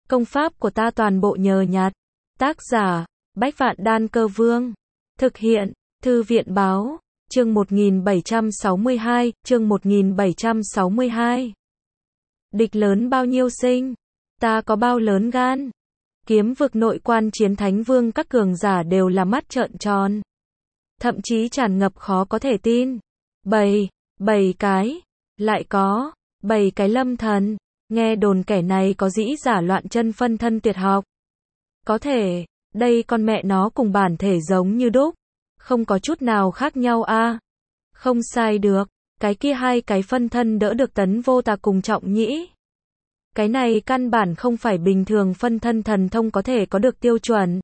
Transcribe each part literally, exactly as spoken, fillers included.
Công pháp của ta toàn bộ nhờ nhặt. Tác giả, Bách Vạn Đan Cơ Vương. Thực hiện, Thư viện Báo. Chương một nghìn bảy trăm sáu mươi hai, chương một nghìn bảy trăm sáu mươi hai. Địch lớn bao nhiêu sinh? Ta có bao lớn gan? Kiếm vực nội quan chiến thánh vương các cường giả đều là mắt trợn tròn. Thậm chí tràn ngập khó có thể tin. Bảy, bảy cái. Lại có, bảy cái lâm thần. Nghe đồn kẻ này có dĩ giả loạn chân phân thân tuyệt học. Có thể, đây con mẹ nó cùng bản thể giống như đúc. Không có chút nào khác nhau a. À. Không sai được, cái kia hai cái phân thân đỡ được Tấn Vô Tà cùng Trọng Nhĩ. Cái này căn bản không phải bình thường phân thân thần thông có thể có được tiêu chuẩn.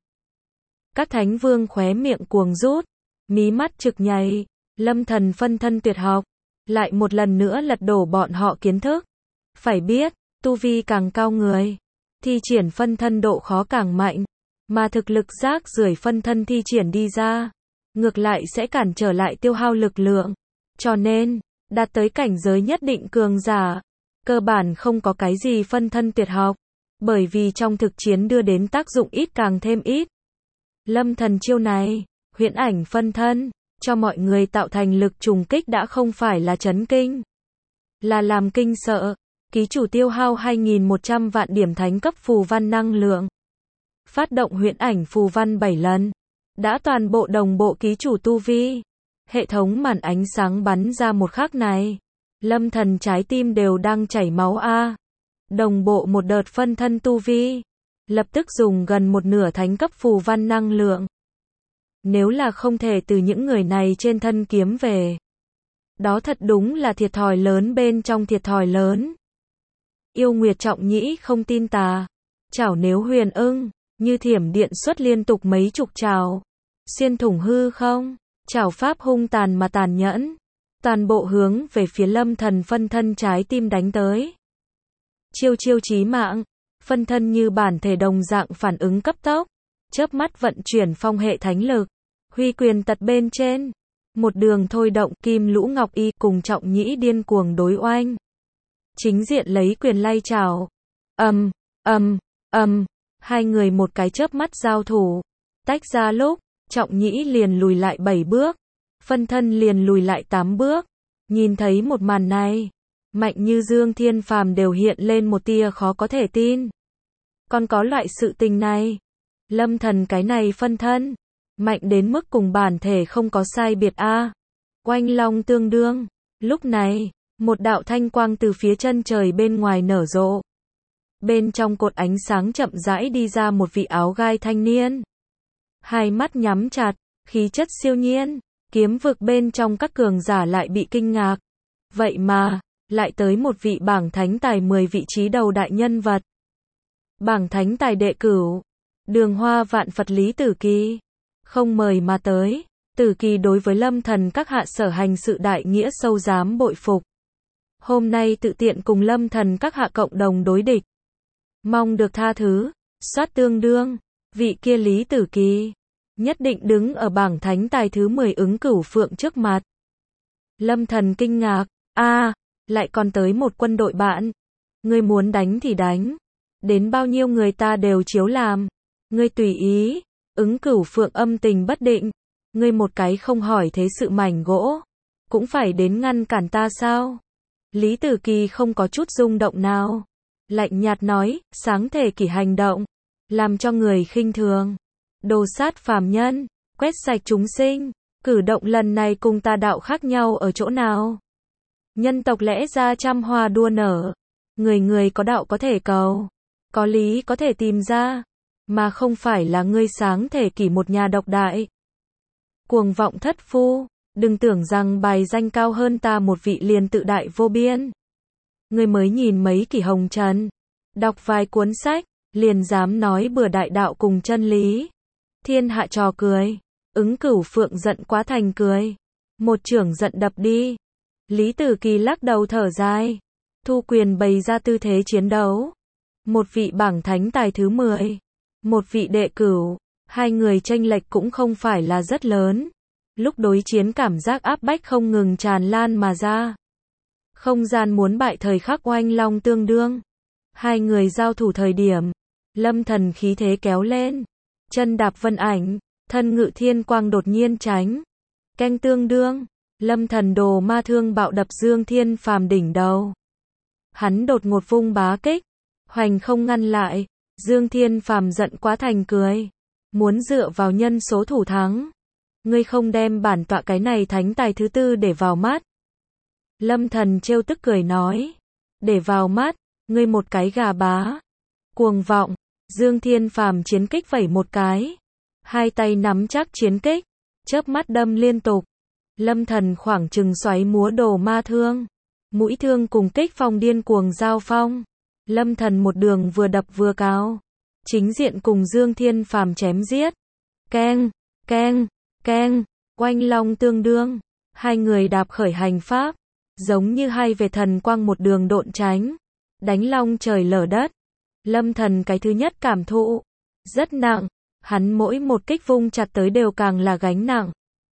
Các thánh vương khóe miệng cuồng rút, mí mắt trực nhảy, lâm thần phân thân tuyệt học, lại một lần nữa lật đổ bọn họ kiến thức. Phải biết, tu vi càng cao người, thi triển phân thân độ khó càng mạnh, mà thực lực rác rưởi phân thân thi triển đi ra, ngược lại sẽ cản trở lại tiêu hao lực lượng. Cho nên, đạt tới cảnh giới nhất định cường giả, cơ bản không có cái gì phân thân tuyệt học, bởi vì trong thực chiến đưa đến tác dụng ít càng thêm ít. Lâm thần chiêu này, huyễn ảnh phân thân, cho mọi người tạo thành lực trùng kích đã không phải là chấn kinh, là làm kinh sợ. Ký chủ tiêu hao hai nghìn một trăm vạn điểm thánh cấp phù văn năng lượng. Phát động huyễn ảnh phù văn bảy lần. Đã toàn bộ đồng bộ ký chủ tu vi. Hệ thống màn ánh sáng bắn ra một khắc này. Lâm thần trái tim đều đang chảy máu a. Đồng bộ một đợt phân thân tu vi. Lập tức dùng gần một nửa thánh cấp phù văn năng lượng. Nếu là không thể từ những người này trên thân kiếm về. Đó thật đúng là thiệt thòi lớn bên trong thiệt thòi lớn. Yêu Nguyệt Trọng Nhĩ không tin tà. Chảo nếu huyền ưng, như thiểm điện xuất liên tục mấy chục chảo. Xuyên thủng hư không, chảo pháp hung tàn mà tàn nhẫn. Toàn bộ hướng về phía lâm thần phân thân trái tim đánh tới. Chiêu chiêu chí mạng, phân thân như bản thể đồng dạng phản ứng cấp tốc. Chớp mắt vận chuyển phong hệ thánh lực. Huy quyền tật bên trên. Một đường thôi động Kim Lũ Ngọc Y cùng Trọng Nhĩ điên cuồng đối oanh. Chính diện lấy quyền lay chảo. Ầm, ầm, ầm, hai người một cái chớp mắt giao thủ. Tách ra lúc, Trọng Nhĩ liền lùi lại bảy bước, phân thân liền lùi lại tám bước. Nhìn thấy một màn này, Mạnh Như Dương Thiên Phàm đều hiện lên một tia khó có thể tin. Còn có loại sự tình này? Lâm thần cái này phân thân, mạnh đến mức cùng bản thể không có sai biệt a. À. Oanh long tương đương. Lúc này, một đạo thanh quang từ phía chân trời bên ngoài nở rộ. Bên trong cột ánh sáng chậm rãi đi ra một vị áo gai thanh niên. Hai mắt nhắm chặt, khí chất siêu nhiên, kiếm vực bên trong các cường giả lại bị kinh ngạc. Vậy mà, lại tới một vị bảng thánh tài mười vị trí đầu đại nhân vật. Bảng thánh tài đệ cửu, Đường Hoa Vạn Phật Lý Tử Kỳ. Không mời mà tới, Tử Kỳ đối với lâm thần các hạ sở hành sự đại nghĩa sâu dám bội phục. Hôm nay tự tiện cùng lâm thần các hạ cộng đồng đối địch. Mong được tha thứ, soát tương đương, vị kia Lý Tử Kỳ. Nhất định đứng ở bảng thánh tài thứ mười ứng cửu phượng trước mặt. Lâm thần kinh ngạc, a à, lại còn tới một quân đội bạn. Ngươi muốn đánh thì đánh. Đến bao nhiêu người ta đều chiếu làm. Ngươi tùy ý, ứng cửu phượng âm tình bất định. Ngươi một cái không hỏi thế sự mảnh gỗ. Cũng phải đến ngăn cản ta sao? Lý Tử Kỳ không có chút rung động nào. Lạnh nhạt nói, sáng thể kỷ hành động. Làm cho người khinh thường. Đồ sát phàm nhân, quét sạch chúng sinh. Cử động lần này cùng ta đạo khác nhau ở chỗ nào? Nhân tộc lẽ ra trăm hoa đua nở. Người người có đạo có thể cầu. Có lý có thể tìm ra. Mà không phải là ngươi sáng thể kỷ một nhà độc đại. Cuồng vọng thất phu. Đừng tưởng rằng bài danh cao hơn ta một vị liền tự đại vô biên. Ngươi mới nhìn mấy kỷ hồng trần. Đọc vài cuốn sách. Liền dám nói bừa đại đạo cùng chân lý. Thiên hạ trò cười. Ứng cửu phượng giận quá thành cười. Một chưởng giận đập đi. Lý Tử Kỳ lắc đầu thở dài. Thu quyền bày ra tư thế chiến đấu. Một vị bảng thánh tài thứ mười. Một vị đệ cửu. Hai người chênh lệch cũng không phải là rất lớn. Lúc đối chiến cảm giác áp bách không ngừng tràn lan mà ra. Không gian muốn bại thời khắc oanh long tương đương. Hai người giao thủ thời điểm. Lâm Thần khí thế kéo lên, chân đạp vân ảnh, thân ngự thiên quang đột nhiên tránh. Canh tương đương, Lâm Thần đồ ma thương bạo đập Dương Thiên Phàm đỉnh đầu. Hắn đột ngột vung bá kích, hoành không ngăn lại, Dương Thiên Phàm giận quá thành cười, muốn dựa vào nhân số thủ thắng. Ngươi không đem bản tọa cái này thánh tài thứ tư để vào mắt. Lâm Thần trêu tức cười nói, để vào mắt, ngươi một cái gà bá. Cuồng vọng, Dương Thiên Phàm chiến kích vẩy một cái, hai tay nắm chắc chiến kích, chớp mắt đâm liên tục. Lâm Thần khoảng chừng xoáy múa đồ ma thương, mũi thương cùng kích phong điên cuồng giao phong. Lâm Thần một đường vừa đập vừa cao, chính diện cùng Dương Thiên Phàm chém giết. Keng, keng, keng, oanh long tương đương, hai người đạp khởi hành pháp, giống như hai vệt thần quang một đường độn tránh, đánh long trời lở đất. Lâm Thần cái thứ nhất cảm thụ rất nặng, hắn mỗi một kích vung chặt tới đều càng là gánh nặng.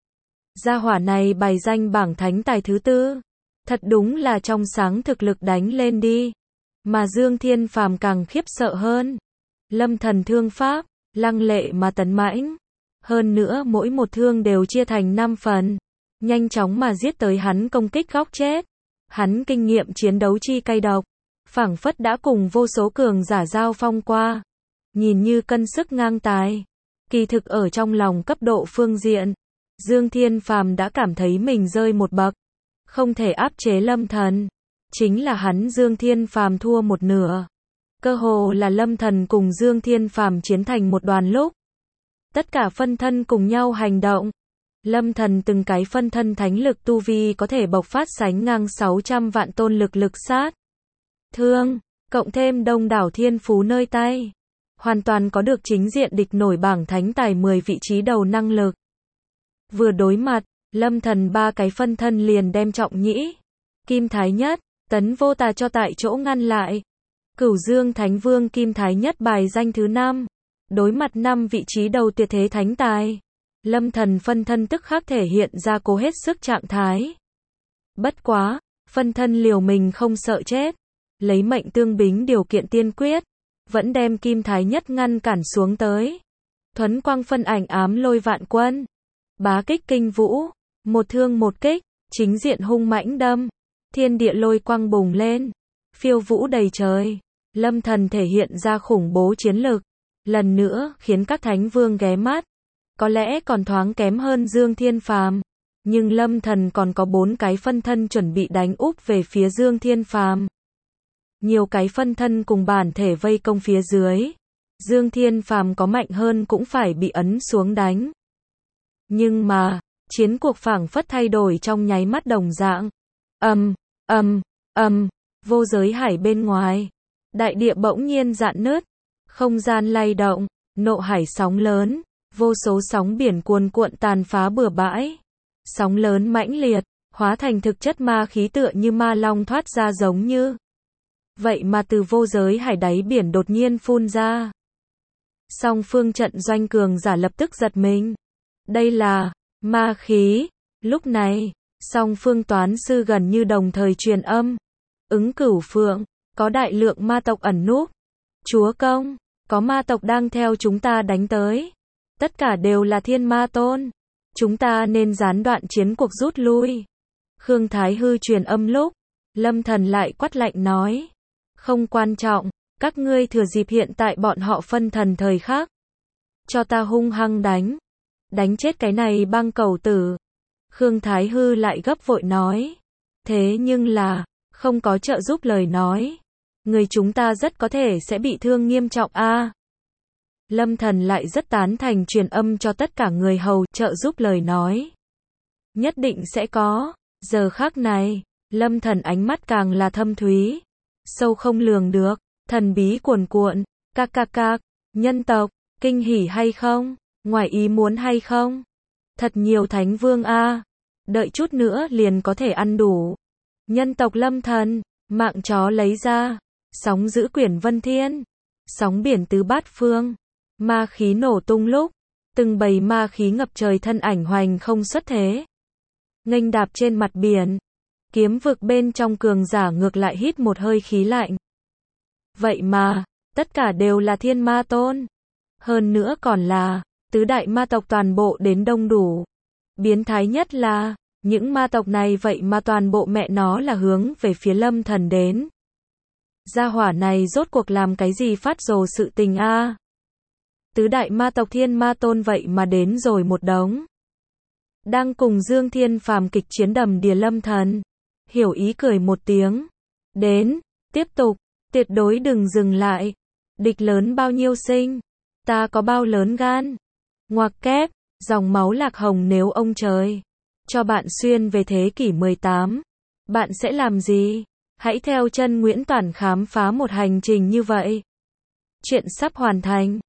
Gia hỏa này bài danh bảng thánh tài thứ tư, thật đúng là trong sáng thực lực đánh lên đi. Mà Dương Thiên Phàm càng khiếp sợ hơn. Lâm Thần thương pháp, lăng lệ mà tấn mãnh. Hơn nữa mỗi một thương đều chia thành năm phần, nhanh chóng mà giết tới hắn công kích góc chết. Hắn kinh nghiệm chiến đấu chi cay độc, phảng phất đã cùng vô số cường giả giao phong qua, nhìn như cân sức ngang tài. Kỳ thực ở trong lòng cấp độ phương diện, Dương Thiên Phàm đã cảm thấy mình rơi một bậc, không thể áp chế Lâm Thần. Chính là hắn Dương Thiên Phàm thua một nửa. Cơ hồ là Lâm Thần cùng Dương Thiên Phàm chiến thành một đoàn lúc. Tất cả phân thân cùng nhau hành động. Lâm Thần từng cái phân thân thánh lực tu vi có thể bộc phát sánh ngang sáu trăm vạn tôn lực lực sát thương, cộng thêm đông đảo thiên phú nơi tay, hoàn toàn có được chính diện địch nổi bảng thánh tài mười vị trí đầu năng lực. Vừa đối mặt, Lâm Thần ba cái phân thân liền đem Trọng Nhĩ, Kim Thái Nhất, Tấn Vô Tà cho tại chỗ ngăn lại. Cửu Dương Thánh Vương Kim Thái Nhất bài danh thứ năm, đối mặt năm vị trí đầu tuyệt thế thánh tài. Lâm Thần phân thân tức khắc thể hiện ra cố hết sức trạng thái. Bất quá, phân thân liều mình không sợ chết, lấy mệnh tương bính điều kiện tiên quyết, vẫn đem Kim Thái Nhất ngăn cản xuống tới. Thuấn quang phân ảnh ám lôi vạn quân, bá kích kinh vũ, một thương một kích, chính diện hung mãnh đâm, thiên địa lôi quang bùng lên, phiêu vũ đầy trời. Lâm Thần thể hiện ra khủng bố chiến lực, lần nữa khiến các thánh vương ghé mắt. Có lẽ còn thoáng kém hơn Dương Thiên Phàm, nhưng Lâm Thần còn có bốn cái phân thân chuẩn bị đánh úp về phía Dương Thiên Phàm. Nhiều cái phân thân cùng bản thể vây công phía dưới, Dương Thiên Phàm có mạnh hơn cũng phải bị ấn xuống đánh. Nhưng mà, chiến cuộc phảng phất thay đổi trong nháy mắt đồng dạng. Ầm, ầm, ầm, vô giới hải bên ngoài, đại địa bỗng nhiên rạn nứt, không gian lay động, nộ hải sóng lớn, vô số sóng biển cuồn cuộn tàn phá bừa bãi. Sóng lớn mãnh liệt, hóa thành thực chất ma khí tựa như ma long thoát ra giống như. Vậy mà từ vô giới hải đáy biển đột nhiên phun ra. Song phương trận doanh cường giả lập tức giật mình. Đây là ma khí. Lúc này, song phương toán sư gần như đồng thời truyền âm. Ứng Cửu Phượng, có đại lượng ma tộc ẩn núp. Chúa công, có ma tộc đang theo chúng ta đánh tới. Tất cả đều là thiên ma tôn. Chúng ta nên gián đoạn chiến cuộc rút lui. Khương Thái Hư truyền âm lúc, Lâm Thần lại quát lạnh nói. Không quan trọng, các ngươi thừa dịp hiện tại bọn họ phân thần thời khắc. Cho ta hung hăng đánh. Đánh chết cái này băng cầu tử. Khương Thái Hư lại gấp vội nói. Thế nhưng là, không có trợ giúp lời nói. Người chúng ta rất có thể sẽ bị thương nghiêm trọng a. À, Lâm Thần lại rất tán thành truyền âm cho tất cả người hầu trợ giúp lời nói. Nhất định sẽ có. Giờ khắc này, Lâm Thần ánh mắt càng là thâm thúy, sâu không lường được, thần bí cuồn cuộn, các các các, nhân tộc, kinh hỉ hay không, ngoài ý muốn hay không. Thật nhiều thánh vương a, à, đợi chút nữa liền có thể ăn đủ. Nhân tộc Lâm Thần, mạng chó lấy ra, sóng giữ quyển vân thiên, sóng biển tứ bát phương. Ma khí nổ tung lúc, từng bầy ma khí ngập trời thân ảnh hoành không xuất thế. Nghênh đạp trên mặt biển, kiếm vực bên trong cường giả ngược lại hít một hơi khí lạnh. Vậy mà, Tất cả đều là thiên ma tôn. Hơn nữa còn là tứ đại ma tộc toàn bộ đến đông đủ. Biến thái nhất là những ma tộc này vậy mà toàn bộ mẹ nó là hướng về phía Lâm Thần đến. Gia hỏa này rốt cuộc làm cái gì phát rồ sự tình a? À? Tứ đại ma tộc thiên ma tôn vậy mà đến rồi một đống. Đang cùng Dương Thiên Phàm kịch chiến đầm đìa Lâm Thần. Hiểu ý cười một tiếng. Đến, tiếp tục, tuyệt đối đừng dừng lại. Địch lớn bao nhiêu sinh, ta có bao lớn gan. Ngoặc kép, dòng máu lạc hồng nếu ông trời cho bạn xuyên về thế kỷ mười tám, bạn sẽ làm gì? Hãy theo chân Nguyễn Toản khám phá một hành trình như vậy. Chuyện sắp hoàn thành.